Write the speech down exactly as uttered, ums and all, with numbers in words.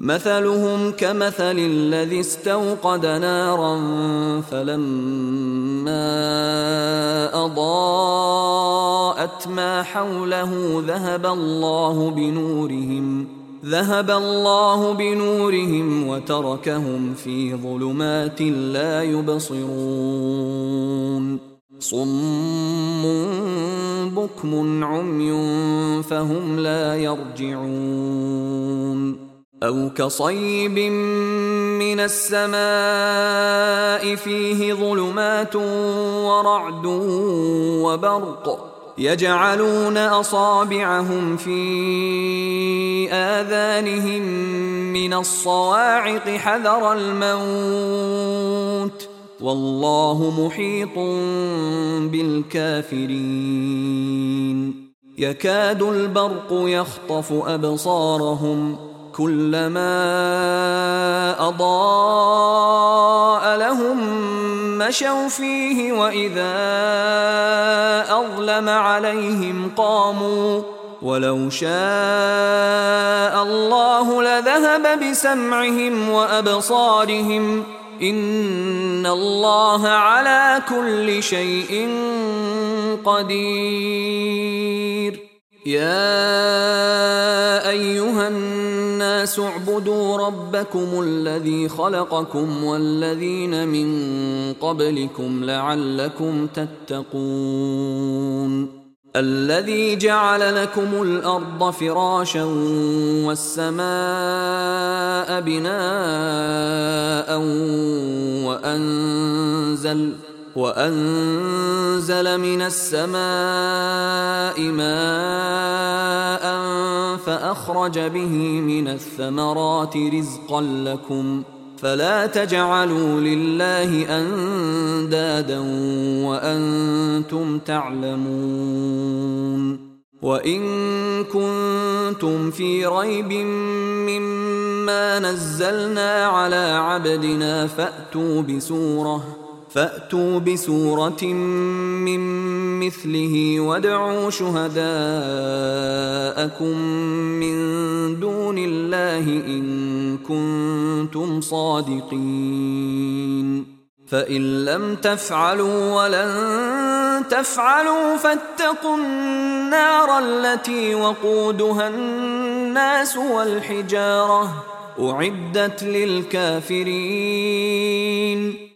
مثلهم كمثل الذي استوقد نارا فلما أضاءت ما حوله ذهب الله بنورهم ذهب الله بنورهم وتركهم في ظلمات لا يبصرون صم بكم عمي فهم لا يرجعون أو كصيب من السماء فيه ظلمات ورعد وبرق يجعلون أصابعهم في آذانهم من الصواعق حذر الموت والله محيط بالكافرين يكاد البرق يخطف أبصارهم كلما أضاء لهم مشوا فيه وإذا أظلم عليهم قاموا ولو شاء الله لذهب بسمعهم وأبصارهم إن الله على كل شيء قدير يا أيها الناس اعبدوا ربكم الذي خلقكم والذين من قبلكم لعلكم تتقون الذي جعل لكم الأرض فراشا والسماء بناء وأنزل وأنزل من السماء ماء فأخرج به من الثمرات رزقا لكم فلا تجعلوا لله أندادا وأنتم تعلمون وإن كنتم في ريب مما نزلنا على عبدنا فأتوا بسورة فأتوا بسورة من مثله وادعوا شهداءكم من دون الله إن كنتم صادقين فإن لم تفعلوا ولن تفعلوا فاتقوا النار التي وقودها الناس والحجارة أعدت للكافرين